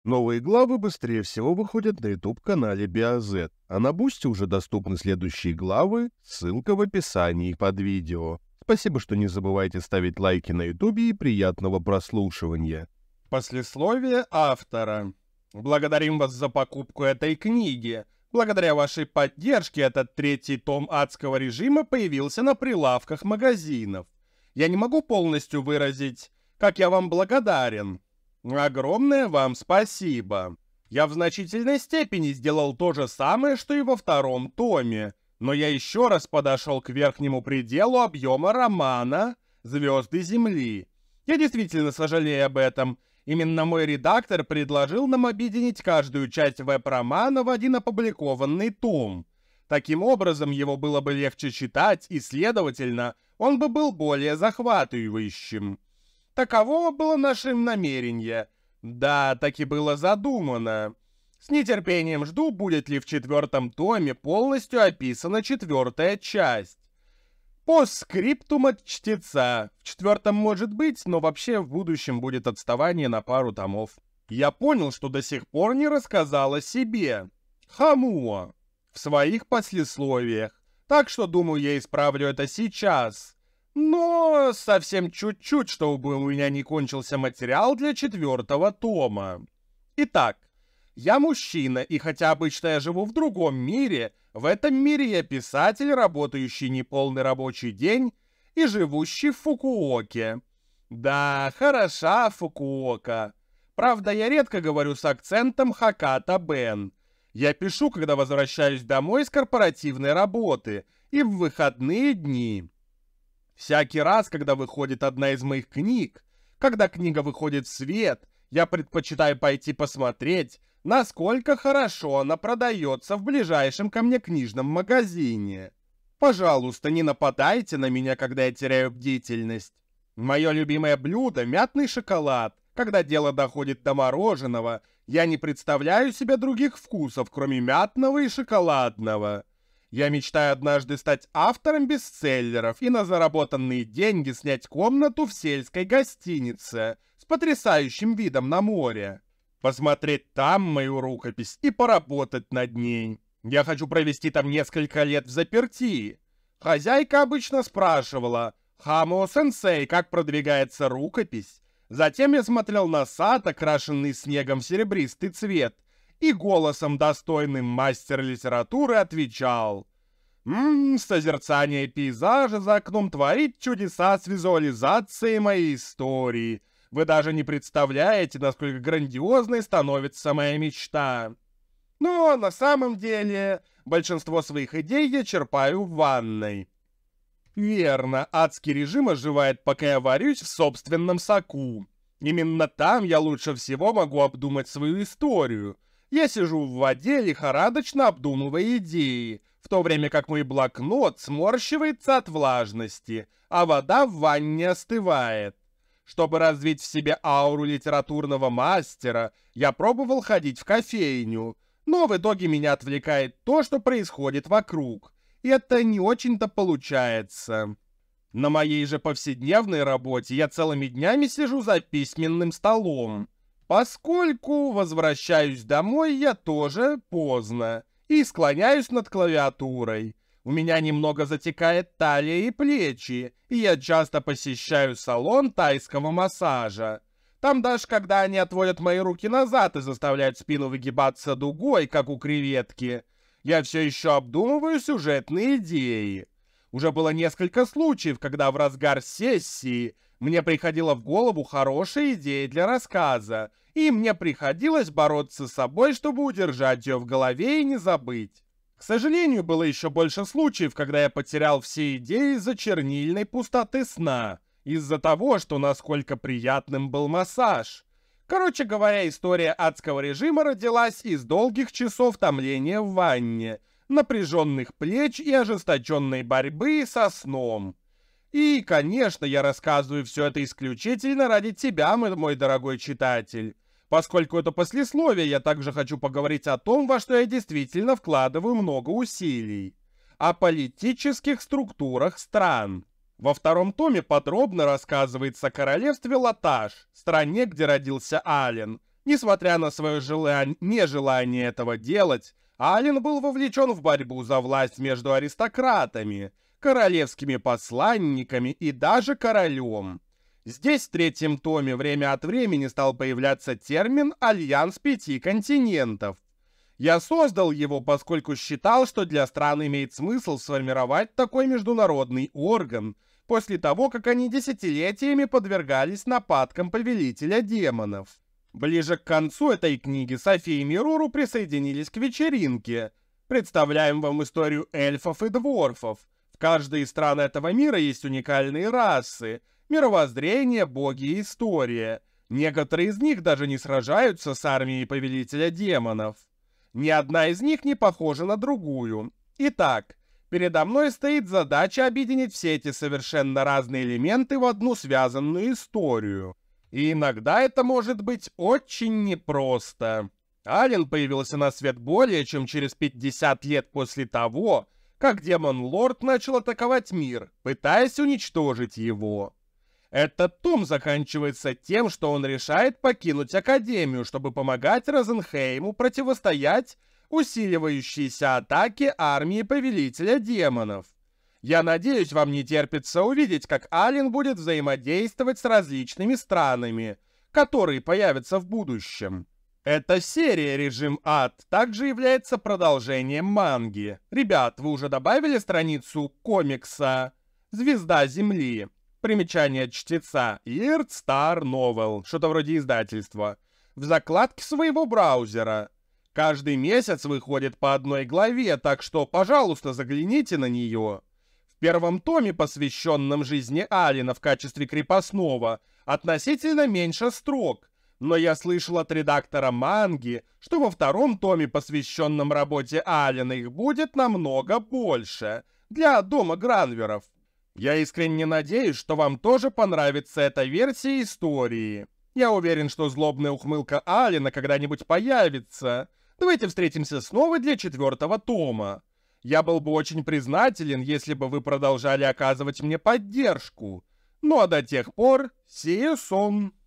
Новые главы быстрее всего выходят на YouTube-канале BioZ, а на Бусти уже доступны следующие главы, ссылка в описании под видео. Спасибо, что не забывайте ставить лайки на YouTube и приятного прослушивания. Послесловие автора. Благодарим вас за покупку этой книги. Благодаря вашей поддержке этот третий том адского режима появился на прилавках магазинов. Я не могу полностью выразить, как я вам благодарен. Огромное вам спасибо. Я в значительной степени сделал то же самое, что и во втором томе, но я еще раз подошел к верхнему пределу объема романа «Звезды Земли». Я действительно сожалею об этом. Именно мой редактор предложил нам объединить каждую часть веб-романа в один опубликованный том. Таким образом, его было бы легче читать, и, следовательно, он бы был более захватывающим. Таково было наше намерение. Да, так и было задумано. С нетерпением жду, будет ли в четвертом томе полностью описана четвертая часть. Постскриптум от чтеца. В четвертом может быть, но вообще в будущем будет отставание на пару томов. Я понял, что до сих пор не рассказал о себе. Хамуа. В своих послесловиях. Так что, думаю, я исправлю это сейчас. Но совсем чуть-чуть, чтобы у меня не кончился материал для четвертого тома. Итак, я мужчина, и хотя обычно я живу в другом мире, в этом мире я писатель, работающий неполный рабочий день и живущий в Фукуоке. Да, хороша Фукуока. Правда, я редко говорю с акцентом Хаката Бен. Я пишу, когда возвращаюсь домой с корпоративной работы и в выходные дни. Всякий раз, когда выходит одна из моих книг, когда книга выходит в свет, я предпочитаю пойти посмотреть, насколько хорошо она продается в ближайшем ко мне книжном магазине. Пожалуйста, не нападайте на меня, когда я теряю бдительность. Мое любимое блюдо — мятный шоколад. Когда дело доходит до мороженого, я не представляю себе других вкусов, кроме мятного и шоколадного. Я мечтаю однажды стать автором бестселлеров и на заработанные деньги снять комнату в сельской гостинице с потрясающим видом на море. Посмотреть там мою рукопись и поработать над ней. Я хочу провести там несколько лет в заперти. Хозяйка обычно спрашивала: «Хамо-сенсей, как продвигается рукопись?» Затем я смотрел на сад, окрашенный снегом в серебристый цвет, и голосом, достойным мастера литературы, отвечал: «Созерцание пейзажа за окном творит чудеса с визуализацией моей истории. Вы даже не представляете, насколько грандиозной становится моя мечта». Но на самом деле большинство своих идей я черпаю в ванной. Верно, адский режим оживает, пока я варюсь в собственном соку. Именно там я лучше всего могу обдумать свою историю. Я сижу в воде, лихорадочно обдумывая идеи, в то время как мой блокнот сморщивается от влажности, а вода в ванне остывает. Чтобы развить в себе ауру литературного мастера, я пробовал ходить в кофейню, но в итоге меня отвлекает то, что происходит вокруг, и это не очень-то получается. На моей же повседневной работе я целыми днями сижу за письменным столом. Поскольку возвращаюсь домой я тоже поздно и склоняюсь над клавиатурой. У меня немного затекает талия и плечи, и я часто посещаю салон тайского массажа. Там даже когда они отводят мои руки назад и заставляют спину выгибаться дугой, как у креветки, я все еще обдумываю сюжетные идеи. Уже было несколько случаев, когда в разгар сессии мне приходила в голову хорошая идея для рассказа, и мне приходилось бороться с собой, чтобы удержать ее в голове и не забыть. К сожалению, было еще больше случаев, когда я потерял все идеи из-за чернильной пустоты сна, из-за того, что насколько приятным был массаж. Короче говоря, история адского режима родилась из долгих часов томления в ванне, напряженных плеч и ожесточенной борьбы со сном. И, конечно, я рассказываю все это исключительно ради тебя, мой дорогой читатель. Поскольку это послесловие, я также хочу поговорить о том, во что я действительно вкладываю много усилий. О политических структурах стран. Во втором томе подробно рассказывается о королевстве Латаш, стране, где родился Ален, Несмотря на свое нежелание этого делать, Аллен был вовлечен в борьбу за власть между аристократами, королевскими посланниками и даже королем. Здесь в третьем томе время от времени стал появляться термин «Альянс Пяти Континентов». Я создал его, поскольку считал, что для стран имеет смысл сформировать такой международный орган, после того, как они десятилетиями подвергались нападкам Повелителя Демонов. Ближе к концу этой книги София и Мируру присоединились к вечеринке. Представляем вам историю эльфов и дворфов. В каждой из стран этого мира есть уникальные расы, мировоззрение, боги и история. Некоторые из них даже не сражаются с армией Повелителя Демонов. Ни одна из них не похожа на другую. Итак, передо мной стоит задача объединить все эти совершенно разные элементы в одну связанную историю. И иногда это может быть очень непросто. Аллен появился на свет более чем через 50 лет после того, как Демон-Лорд начал атаковать мир, пытаясь уничтожить его. Этот том заканчивается тем, что он решает покинуть Академию, чтобы помогать Розенхейму противостоять усиливающейся атаке армии Повелителя Демонов. Я надеюсь, вам не терпится увидеть, как Аллен будет взаимодействовать с различными странами, которые появятся в будущем. Эта серия «Режим Ад» также является продолжением манги. Ребят, вы уже добавили страницу комикса «Звезда Земли»? Примечание от чтеца Earth Star Novel, что-то вроде издательства, в закладке своего браузера. Каждый месяц выходит по одной главе, так что, пожалуйста, загляните на нее. В первом томе, посвященном жизни Аллена в качестве крепостного, относительно меньше строк, но я слышал от редактора манги, что во втором томе, посвященном работе Аллена, их будет намного больше, для дома Гранверов. Я искренне надеюсь, что вам тоже понравится эта версия истории. Я уверен, что злобная ухмылка Аллена когда-нибудь появится. Давайте встретимся снова для 4-го тома. Я был бы очень признателен, если бы вы продолжали оказывать мне поддержку. Ну а до тех пор, see you soon.